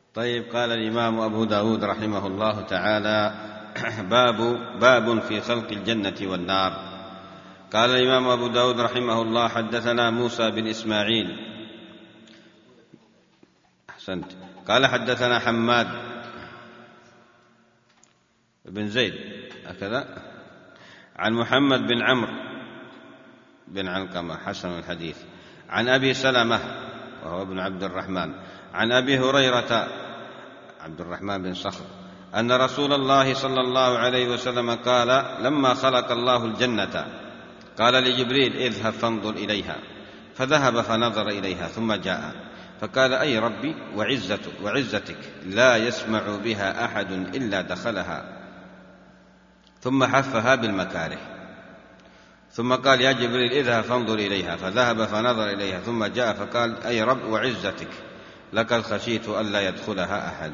طيب، قال الإمام أبو داود رحمه الله تعالى: باب في خلق الجنة والنار. قال الإمام أبو داود رحمه الله: حدثنا موسى بن إسماعيل. أحسنت. قال: حدثنا حماد بن زيد هكذا عن محمد بن عمرو بن علقمة حسن الحديث، عن أبي سلمة وهو ابن عبد الرحمن، عن أبي هريرة عبد الرحمن بن صخر أن رسول الله صلى الله عليه وسلم قال: لما خلق الله الجنة قال لجبريل: اذهب فانظر إليها، فذهب فنظر إليها ثم جاء فقال: أي ربي وعزتك لا يسمع بها أحد إلا دخلها، ثم حفها بالمكاره، ثم قال: يا جبريل اذهب فانظر إليها، فذهب فنظر إليها ثم جاء فقال: أي رب وعزتك لقد خشيت ألا يدخلها أحد.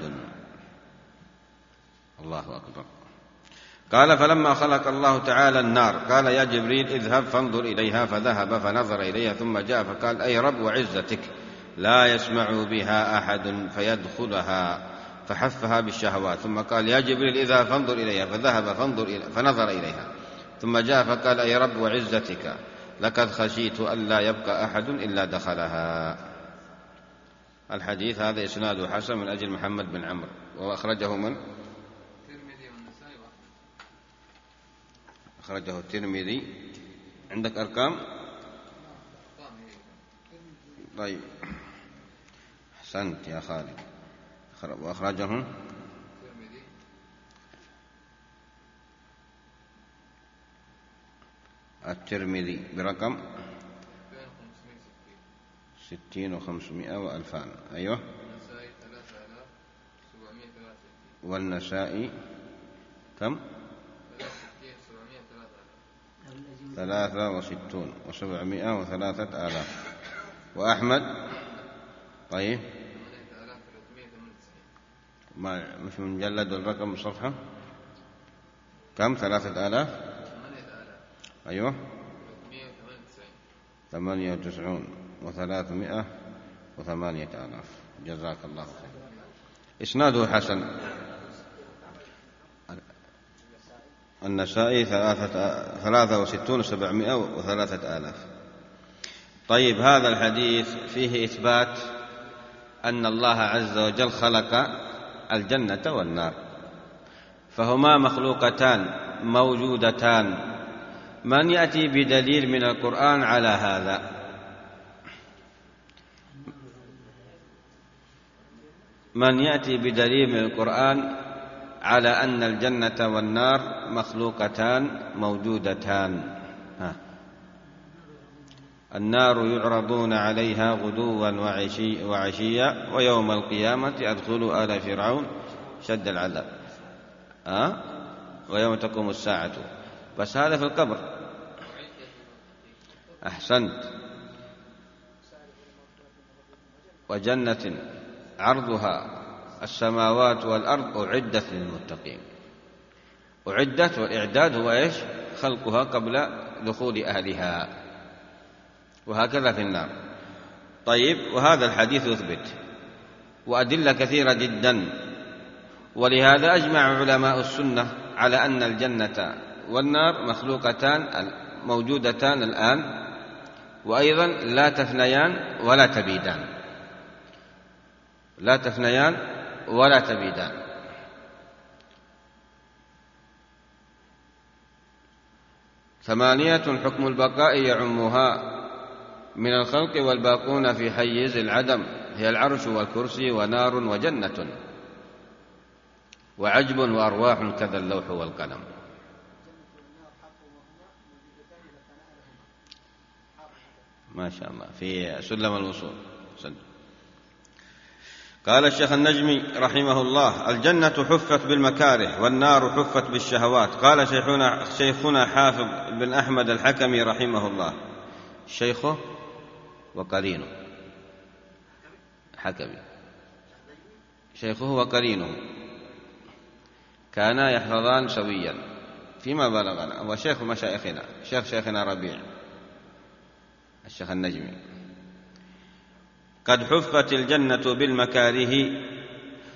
الله أكبر. قال: فلما خلق الله تعالى النار قال: يا جبريل اذهب فانظر إليها، فذهب فنظر إليها ثم جاء فقال: أي رب وعزتك لا يسمع بها أحد فيدخلها، فحفها بالشهوات، ثم قال: يا جبريل اذهب فانظر إليها، فذهب فنظر إليها ثم جاء فقال: أي رب وعزتك لقد خشيت ألا يبقى أحد إلا دخلها. الحديث هذا إسناده حسن من أجل محمد بن عمرو، وأخرجه من؟ أخرجه الترمذي. عندك أرقام؟ طيب، أحسنت يا خالد. وأخرجه الترمذي برقم 60 و500 و2000. أيوه. والنسائي كم؟ 63 و700 و3000. وأحمد طيب ما مش مجلد الرقم الصفحة كم؟ 3000. أيوه. 98 و300 و8000. جزاك الله خير. إسناده حسن. النسائي 63 و700 و3000. طيب، هذا الحديث فيه إثبات أن الله عز وجل خلق الجنة والنار، فهما مخلوقتان موجودتان. من يأتي بدليل من القرآن على هذا؟ من يأتي بدليل من القرآن على أن الجنة والنار مخلوقتان موجودتان؟ النار يعرضون عليها غدوا وعشيا ويوم القيامة أدخلوا آل فرعون شد العذاب، ويوم تقوم الساعة. بس هذا في القبر. أحسنت. وجنة عرضها السماوات والأرض أعدت للمتقين. أعدت، والإعداد هو إيش؟ خلقها قبل دخول أهلها. وهكذا في النار. طيب، وهذا الحديث يثبت وأدلة كثيرة جدا، ولهذا أجمع علماء السنة على أن الجنة والنار مخلوقتان موجودتان الآن، وأيضا لا تفنيان ولا تبيدان. لا تفنيان ولا تبيدان. ثمانية حكم البقاء يعمها من الخلق والباقون في حيز العدم، هي العرش والكرسي ونار وجنة وعجب وأرواح كذا اللوح والقلم. ما شاء الله، في سلم الوصول. قال الشيخ النجمي رحمه الله: الجنة حفت بالمكاره والنار حفت بالشهوات. قال شيخنا حافظ بن أحمد الحكمي رحمه الله، شيخه وقرينه حكمي، شيخه وقرينه كانا يحفظان سويا فيما بلغنا، وشيخ مشايخنا شيخنا ربيع الشيخ النجمي: قد حفت الجنة بالمكاره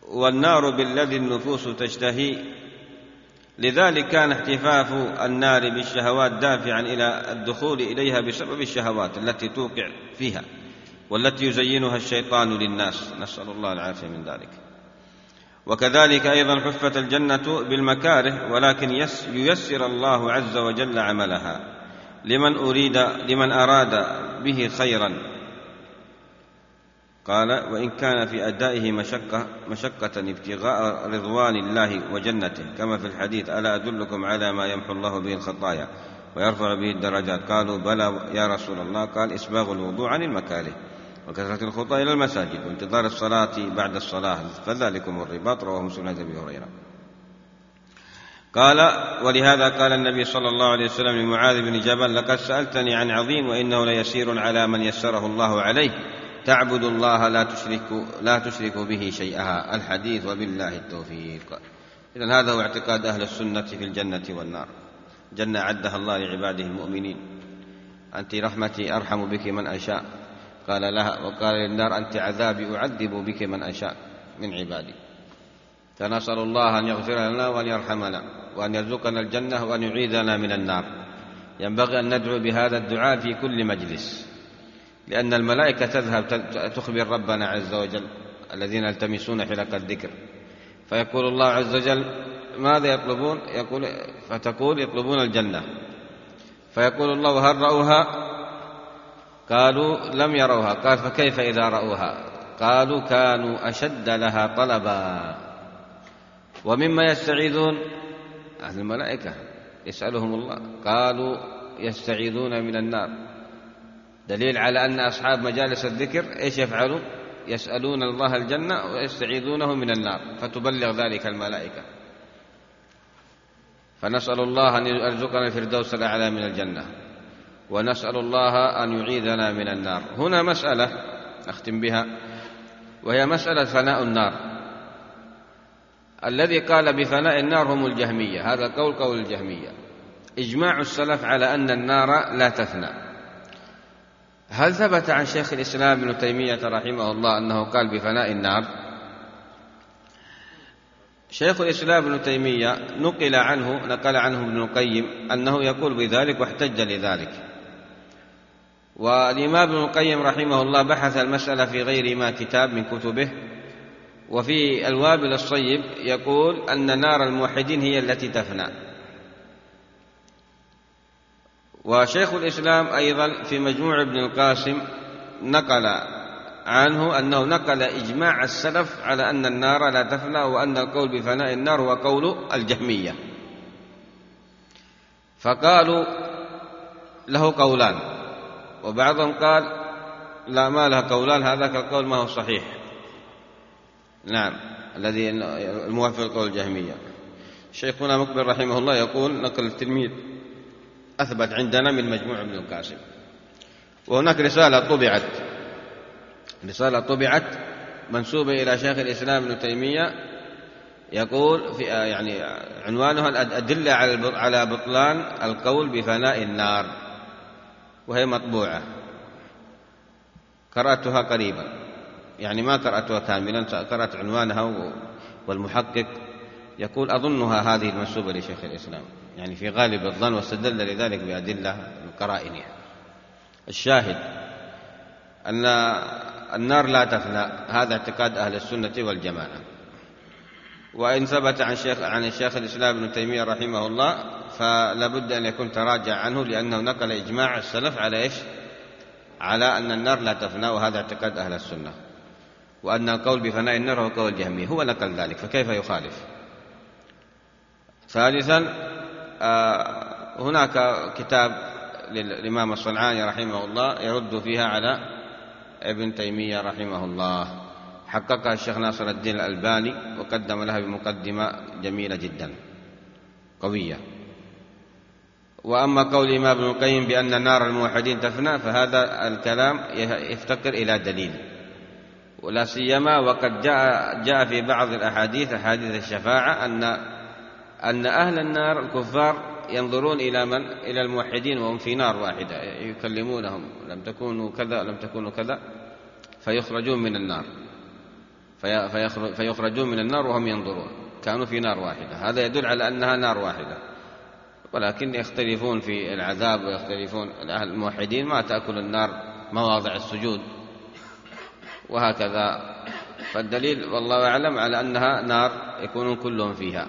والنار بالذي النفوس تشتهي، لذلك كان احتفاف النار بالشهوات دافعا إلى الدخول إليها بسبب الشهوات التي توقع فيها والتي يزينها الشيطان للناس، نسأل الله العافية من ذلك. وكذلك أيضا حفت الجنة بالمكاره، ولكن ييسر الله عز وجل عملها لمن أراد به خيرا. قال: وإن كان في أدائه مشقة ابتغاء رضوان الله وجنته، كما في الحديث: ألا أدلكم على ما يمحو الله به الخطايا ويرفع به الدرجات؟ قالوا: بلى يا رسول الله. قال: إسباغ الوضوء عن المكاره، وكثرة الخطى إلى المساجد، وانتظار الصلاة بعد الصلاة، فذلكم الرباط. رواه مسلم عن أبي هريرة. قال: ولهذا قال النبي صلى الله عليه وسلم لمعاذ بن جبل: لقد سألتني عن عظيم، وإنه ليسير على من يسره الله عليه، تعبد الله لا تشرك به شيئا. الحديث، وبالله التوفيق. إذن هذا هو اعتقاد أهل السنة في الجنة والنار. جنة عدها الله لعباده المؤمنين: أنت رحمتي أرحم بك من أشاء، قال لها. وقال للنار: أنت عذابي أعذب بك من أشاء من عبادي. فنسأل الله أن يغفر لنا وأن يرحمنا وأن يرزقنا الجنة وأن يعيذنا من النار. ينبغي أن ندعو بهذا الدعاء في كل مجلس، لأن الملائكة تذهب تخبر ربنا عز وجل الذين يلتمسون حلق الذكر، فيقول الله عز وجل: ماذا يطلبون؟ فتقول: يطلبون الجنة. فيقول الله: هل رأوها؟ قالوا: لم يروها. قال: فكيف إذا رأوها؟ قالوا: كانوا أشد لها طلبا. ومما يستعيذون أهل الملائكة يسألهم الله، قالوا: يستعيذون من النار. دليل على أن أصحاب مجالس الذكر إيش يفعلون؟ يسألون الله الجنة ويستعيذونه من النار، فتبلغ ذلك الملائكة. فنسأل الله أن يرزقنا الفردوس الأعلى من الجنة، ونسأل الله أن يعيذنا من النار. هنا مسألة أختم بها، وهي مسألة فناء النار. الذي قال بفناء النار هم الجهمية، هذا قول الجهمية. إجماع السلف على أن النار لا تفنى. هل ثبت عن شيخ الإسلام ابن تيمية رحمه الله أنه قال بفناء النار؟ شيخ الإسلام ابن تيمية نقل عنه ابن القيم أنه يقول بذلك واحتج لذلك. والإمام ابن القيم رحمه الله بحث المسألة في غير ما كتاب من كتبه، وفي الوابل الصيب يقول أن نار الموحدين هي التي تفنى. وشيخ الإسلام أيضا في مجموع ابن القاسم نقل عنه أنه نقل إجماع السلف على أن النار لا تفنى، وأن القول بفناء النار هو قول الجهمية. فقالوا له قولان، وبعضهم قال لا، ما له قولان، هذاك القول ما هو صحيح. نعم، الذي الموافق قول الجهمية. شيخنا مقبل رحمه الله يقول نقل التلميذ أثبت عندنا من مجموع ابن القاسم. وهناك رسالة طبعت منسوبة إلى شيخ الإسلام ابن تيمية، يقول في يعني عنوانها الأدلة على بطلان القول بفناء النار، وهي مطبوعة. قرأتها قريبا، يعني ما قرأتها كاملا، قرأت عنوانها. والمحقق يقول أظنها هذه المنسوبة لشيخ الإسلام، يعني في غالب الظن، واستدل لذلك بأدلة القرائنها. الشاهد أن النار لا تفنى، هذا اعتقاد أهل السنة والجماعة. وإن ثبت عن الشيخ الإسلام ابن تيمية رحمه الله فلا بد أن يكون تراجع عنه، لأنه نقل إجماع السلف على إيش؟ على أن النار لا تفنى، وهذا اعتقاد أهل السنة. وأن القول بفناء النار هو قول الجهمية، هو نقل ذلك، فكيف يخالف؟ ثالثا، هناك كتاب للإمام الصنعاني رحمه الله يرد فيها على ابن تيمية رحمه الله، حققها الشيخ ناصر الدين الألباني، وقدم لها بمقدمة جميلة جدا قوية. وأما قول الإمام ابن القيم بأن نار الموحدين تفنى، فهذا الكلام يفتقر إلى دليل، ولا سيما وقد جاء في بعض الأحاديث، أحاديث الشفاعة، أن أهل النار الكفار ينظرون إلى الموحدين وهم في نار واحدة، يكلمونهم: لم تكونوا كذا لم تكونوا كذا، فيخرجون من النار. فيخرجون من النار وهم ينظرون، كانوا في نار واحدة. هذا يدل على أنها نار واحدة، ولكن يختلفون في العذاب ويختلفون. الأهل الموحدين ما تأكل النار مواضع السجود وهكذا. فالدليل والله أعلم على أنها نار يكونون كلهم فيها،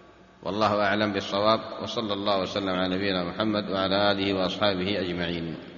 والله أعلم بالصواب. وصلى الله وسلم على نبينا محمد وعلى آله وأصحابه أجمعين.